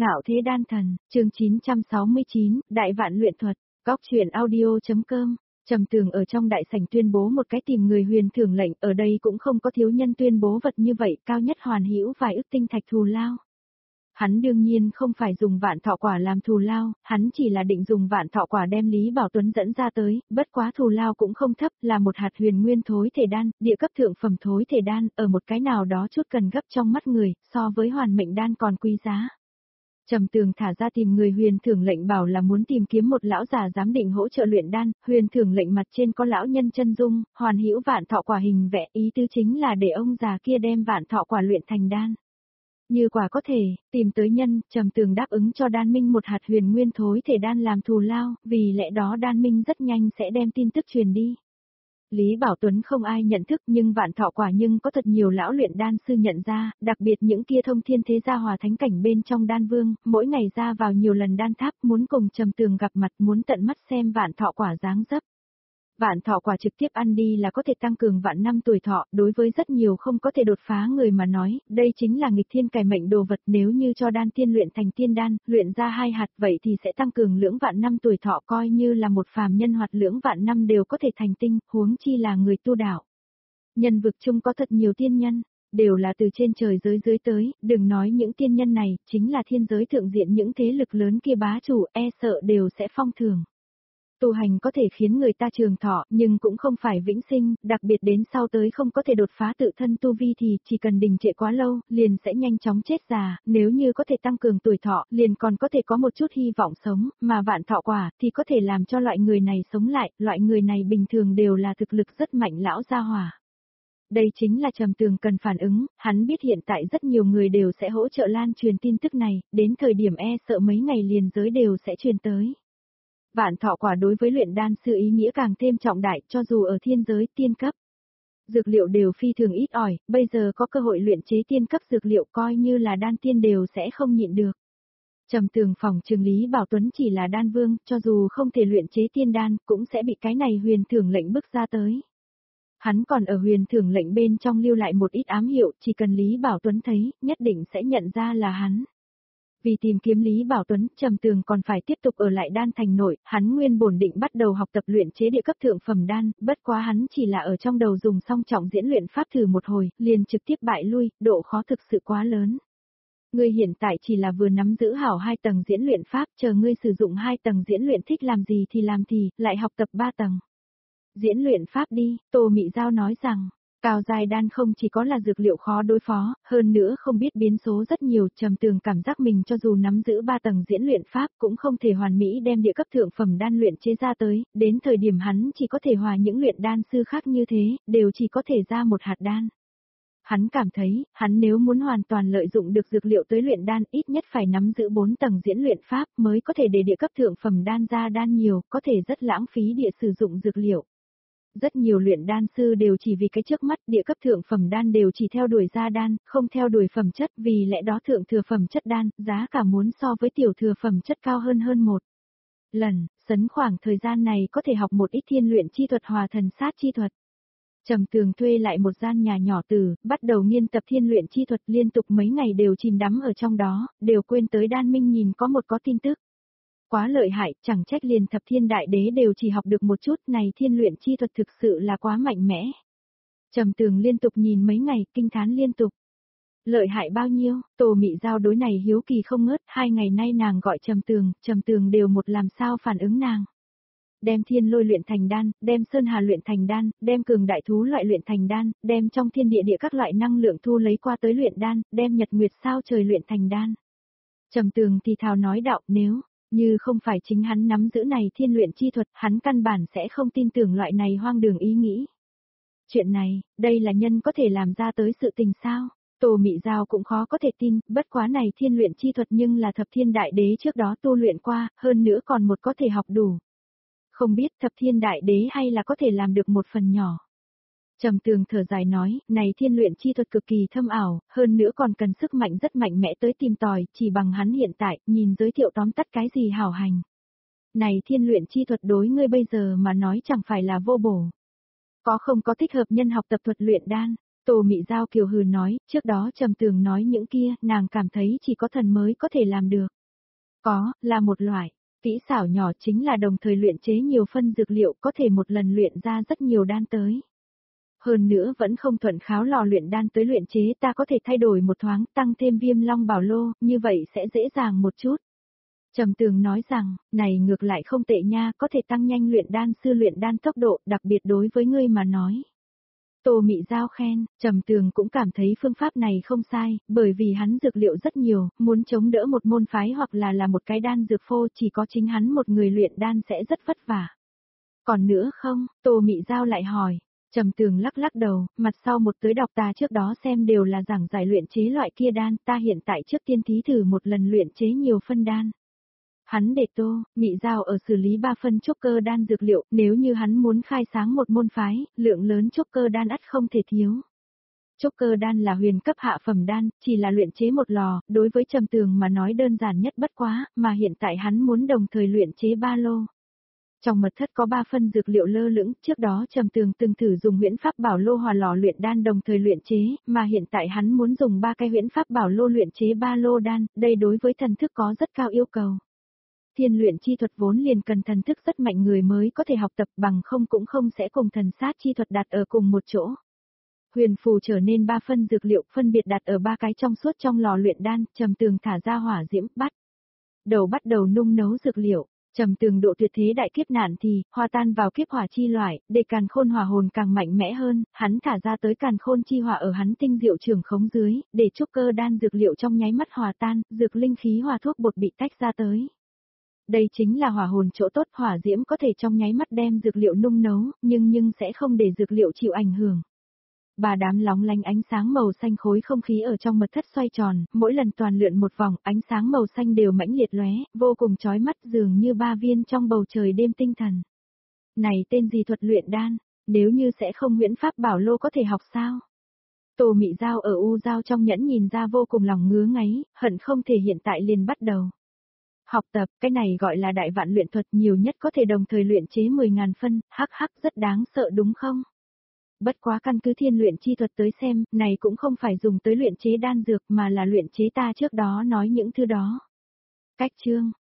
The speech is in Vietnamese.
Ngạo Thế Đan Thần, chương 969, Đại Vạn Luyện Thuật, Góc Truyện Audio.com. Trầm Tường ở trong đại sảnh tuyên bố một cái tìm người huyền thưởng lệnh, ở đây cũng không có thiếu nhân tuyên bố vật như vậy, cao nhất hoàn hữu vài ức tinh thạch thù lao. Hắn đương nhiên không phải dùng vạn thọ quả làm thù lao, hắn chỉ là định dùng vạn thọ quả đem Lý Bảo Tuấn dẫn ra tới, bất quá thù lao cũng không thấp, là một hạt huyền nguyên thối thể đan, địa cấp thượng phẩm thối thể đan, ở một cái nào đó chút cần gấp trong mắt người, so với hoàn mệnh đan còn quý giá. Trầm Tường thả ra tìm người huyền thưởng lệnh, bảo là muốn tìm kiếm một lão già giám định hỗ trợ luyện đan, huyền thưởng lệnh mặt trên có lão nhân chân dung, hoàn hữu vạn thọ quả hình vẽ, ý tứ chính là để ông già kia đem vạn thọ quả luyện thành đan. Như quả có thể, tìm tới nhân, Trầm Tường đáp ứng cho Đan Minh một hạt huyền nguyên thối thể đan làm thù lao, vì lẽ đó Đan Minh rất nhanh sẽ đem tin tức truyền đi. Lý Bảo Tuấn không ai nhận thức, nhưng vạn thọ quả nhưng có thật nhiều lão luyện đan sư nhận ra, đặc biệt những kia thông thiên thế gia hòa thánh cảnh bên trong đan vương, mỗi ngày ra vào nhiều lần đan tháp, muốn cùng Trầm Tường gặp mặt, muốn tận mắt xem vạn thọ quả dáng dấp. Vạn thọ quả trực tiếp ăn đi là có thể tăng cường vạn năm tuổi thọ, đối với rất nhiều không có thể đột phá người mà nói, đây chính là nghịch thiên cải mệnh đồ vật, nếu như cho đan tiên luyện thành tiên đan, luyện ra 2 hạt vậy thì sẽ tăng cường lưỡng vạn năm tuổi thọ, coi như là một phàm nhân hoạt lưỡng vạn năm đều có thể thành tinh, huống chi là người tu đạo. Nhân vực chung có thật nhiều tiên nhân, đều là từ trên trời dưới tới, đừng nói những tiên nhân này, chính là thiên giới thượng diện những thế lực lớn kia bá chủ e sợ đều sẽ phong thưởng. Tu hành có thể khiến người ta trường thọ, nhưng cũng không phải vĩnh sinh, đặc biệt đến sau tới không có thể đột phá tự thân tu vi thì chỉ cần đình trệ quá lâu, liền sẽ nhanh chóng chết già, nếu như có thể tăng cường tuổi thọ, liền còn có thể có một chút hy vọng sống, mà vạn thọ quả thì có thể làm cho loại người này sống lại, loại người này bình thường đều là thực lực rất mạnh lão gia hỏa. Đây chính là Trầm Tường cần phản ứng, hắn biết hiện tại rất nhiều người đều sẽ hỗ trợ lan truyền tin tức này, đến thời điểm e sợ mấy ngày liền giới đều sẽ truyền tới. Vạn thọ quả đối với luyện đan sư ý nghĩa càng thêm trọng đại, cho dù ở thiên giới tiên cấp. Dược liệu đều phi thường ít ỏi, bây giờ có cơ hội luyện chế tiên cấp dược liệu coi như là đan tiên đều sẽ không nhịn được. Trầm Tường phòng trường Lý Bảo Tuấn chỉ là đan vương, cho dù không thể luyện chế tiên đan, cũng sẽ bị cái này huyền thưởng lệnh bức ra tới. Hắn còn ở huyền thưởng lệnh bên trong lưu lại một ít ám hiệu, chỉ cần Lý Bảo Tuấn thấy, nhất định sẽ nhận ra là hắn. Vì tìm kiếm Lý Bảo Tuấn, Trầm Tường còn phải tiếp tục ở lại đan thành nội, hắn nguyên bổn định bắt đầu học tập luyện chế địa cấp thượng phẩm đan, bất quá hắn chỉ là ở trong đầu dùng song trọng diễn luyện pháp thử một hồi, liền trực tiếp bại lui, độ khó thực sự quá lớn. Ngươi hiện tại chỉ là vừa nắm giữ hảo 2 tầng diễn luyện pháp, chờ ngươi sử dụng 2 tầng diễn luyện thích làm gì thì làm thì, lại học tập 3 tầng. Diễn luyện pháp đi, Tô Mị Giao nói rằng. Cao giai đan không chỉ có là dược liệu khó đối phó, hơn nữa không biết biến số rất nhiều, Trầm Tường cảm giác mình cho dù nắm giữ 3 tầng diễn luyện pháp cũng không thể hoàn mỹ đem địa cấp thượng phẩm đan luyện chế ra tới, đến thời điểm hắn chỉ có thể hòa những luyện đan sư khác như thế, đều chỉ có thể ra một hạt đan. Hắn cảm thấy, hắn nếu muốn hoàn toàn lợi dụng được dược liệu tới luyện đan ít nhất phải nắm giữ 4 tầng diễn luyện pháp mới có thể để địa cấp thượng phẩm đan ra đan nhiều, có thể rất lãng phí địa sử dụng dược liệu. Rất nhiều luyện đan sư đều chỉ vì cái trước mắt, địa cấp thượng phẩm đan đều chỉ theo đuổi ra đan, không theo đuổi phẩm chất, vì lẽ đó thượng thừa phẩm chất đan, giá cả muốn so với tiểu thừa phẩm chất cao hơn một lần, sấn khoảng thời gian này có thể học một ít thiên luyện chi thuật hòa thần sát chi thuật. Trầm Tường thuê lại một gian nhà nhỏ bắt đầu nghiên tập thiên luyện chi thuật, liên tục mấy ngày đều chìm đắm ở trong đó, đều quên tới Đan Minh nhìn có tin tức. Quá lợi hại, chẳng trách liền Thập Thiên Đại Đế đều chỉ học được một chút, này thiên luyện chi thuật thực sự là quá mạnh mẽ. Trầm Tường liên tục nhìn mấy ngày, kinh thán liên tục. Lợi hại bao nhiêu, Tô Mị Giao đối này hiếu kỳ không ngớt, 2 ngày nay nàng gọi Trầm Tường đều một làm sao phản ứng nàng. Đem thiên lôi luyện thành đan, đem sơn hà luyện thành đan, đem cường đại thú loại luyện thành đan, đem trong thiên địa các loại năng lượng thu lấy qua tới luyện đan, đem nhật nguyệt sao trời luyện thành đan. Trầm Tường thì thào nói đạo, nếu như không phải chính hắn nắm giữ này thiên luyện chi thuật, hắn căn bản sẽ không tin tưởng loại này hoang đường ý nghĩ. Chuyện này, đây là nhân có thể làm ra tới sự tình sao? Tô Mị Giao cũng khó có thể tin, bất quá này thiên luyện chi thuật nhưng là Thập Thiên Đại Đế trước đó tu luyện qua, hơn nữa còn một có thể học đủ. Không biết Thập Thiên Đại Đế hay là có thể làm được một phần nhỏ. Trầm Tường thở dài nói, này thiên luyện chi thuật cực kỳ thâm ảo, hơn nữa còn cần sức mạnh rất mạnh mẽ tới tìm tòi, chỉ bằng hắn hiện tại, nhìn giới thiệu tóm tắt cái gì hảo hành. Này thiên luyện chi thuật đối ngươi bây giờ mà nói chẳng phải là vô bổ. Có không có thích hợp nhân học tập thuật luyện đan, Tô Mị Giao kiều hừ nói, trước đó Trầm Tường nói những kia, nàng cảm thấy chỉ có thần mới có thể làm được. Có, là một loại. Kỹ xảo nhỏ chính là đồng thời luyện chế nhiều phân dược liệu có thể một lần luyện ra rất nhiều đan tới. Hơn nữa vẫn không thuận kháo lò luyện đan tới luyện chế ta có thể thay đổi một thoáng tăng thêm viêm long bảo lô, như vậy sẽ dễ dàng một chút. Trầm Tường nói rằng, này ngược lại không tệ nha, có thể tăng nhanh luyện đan sư luyện đan tốc độ, đặc biệt đối với ngươi mà nói. Tô Mị Giao khen, Trầm Tường cũng cảm thấy phương pháp này không sai, bởi vì hắn dược liệu rất nhiều, muốn chống đỡ một môn phái hoặc là một cái đan dược phô chỉ có chính hắn một người luyện đan sẽ rất vất vả. Còn nữa không, Tô Mị Giao lại hỏi. Trầm Tường lắc lắc đầu, mặt sau một tới đọc ta trước đó xem đều là giảng giải luyện chế loại kia đan, ta hiện tại trước tiên thí thử một lần luyện chế nhiều phân đan. Hắn để Tô Mị Giao ở xử lý 3 phân trúc cơ đan dược liệu, nếu như hắn muốn khai sáng một môn phái, lượng lớn trúc cơ đan ắt không thể thiếu. Trúc cơ đan là huyền cấp hạ phẩm đan, chỉ là luyện chế một lò, đối với Trầm Tường mà nói đơn giản nhất bất quá, mà hiện tại hắn muốn đồng thời luyện chế 3 lô. Trong mật thất có 3 phân dược liệu lơ lửng, trước đó Trầm Tường từng thử dùng huyễn pháp bảo lô hòa lò luyện đan đồng thời luyện chế, mà hiện tại hắn muốn dùng 3 cái huyễn pháp bảo lô luyện chế 3 lô đan, đây đối với thần thức có rất cao yêu cầu. Thiên luyện chi thuật vốn liền cần thần thức rất mạnh người mới có thể học tập bằng không cũng không sẽ cùng thần sát chi thuật đặt ở cùng một chỗ. Huyền phù trở nên 3 phân dược liệu phân biệt đặt ở 3 cái trong suốt trong lò luyện đan, Trầm Tường thả ra hỏa diễm bắt đầu nung nấu dược liệu. Trầm Tường độ tuyệt thế đại kiếp nạn thì, hòa tan vào kiếp hỏa chi loại, để càn khôn hỏa hồn càng mạnh mẽ hơn, hắn thả ra tới càn khôn chi hỏa ở hắn tinh diệu trường khống dưới, để trúc cơ đan dược liệu trong nháy mắt hòa tan, dược linh khí hòa thuốc bột bị tách ra tới. Đây chính là hỏa hồn chỗ tốt, hỏa diễm có thể trong nháy mắt đem dược liệu nung nấu, nhưng sẽ không để dược liệu chịu ảnh hưởng. Bà đám lóng lánh ánh sáng màu xanh khối không khí ở trong mật thất xoay tròn, mỗi lần toàn lượn một vòng, ánh sáng màu xanh đều mãnh liệt lóe, vô cùng chói mắt dường như 3 viên trong bầu trời đêm tinh thần. Này tên gì thuật luyện đan, nếu như sẽ không huyễn pháp bảo lô có thể học sao? Tô Mị Giao ở u giao trong nhẫn nhìn ra vô cùng lòng ngứa ngáy, hận không thể hiện tại liền bắt đầu. Học tập, cái này gọi là đại vạn luyện thuật nhiều nhất có thể đồng thời luyện chế 10.000 phân, hắc rất đáng sợ đúng không? Bất quá căn cứ thiên luyện chi thuật tới xem, này cũng không phải dùng tới luyện chế đan dược mà là luyện chế ta trước đó nói những thứ đó. Cách chương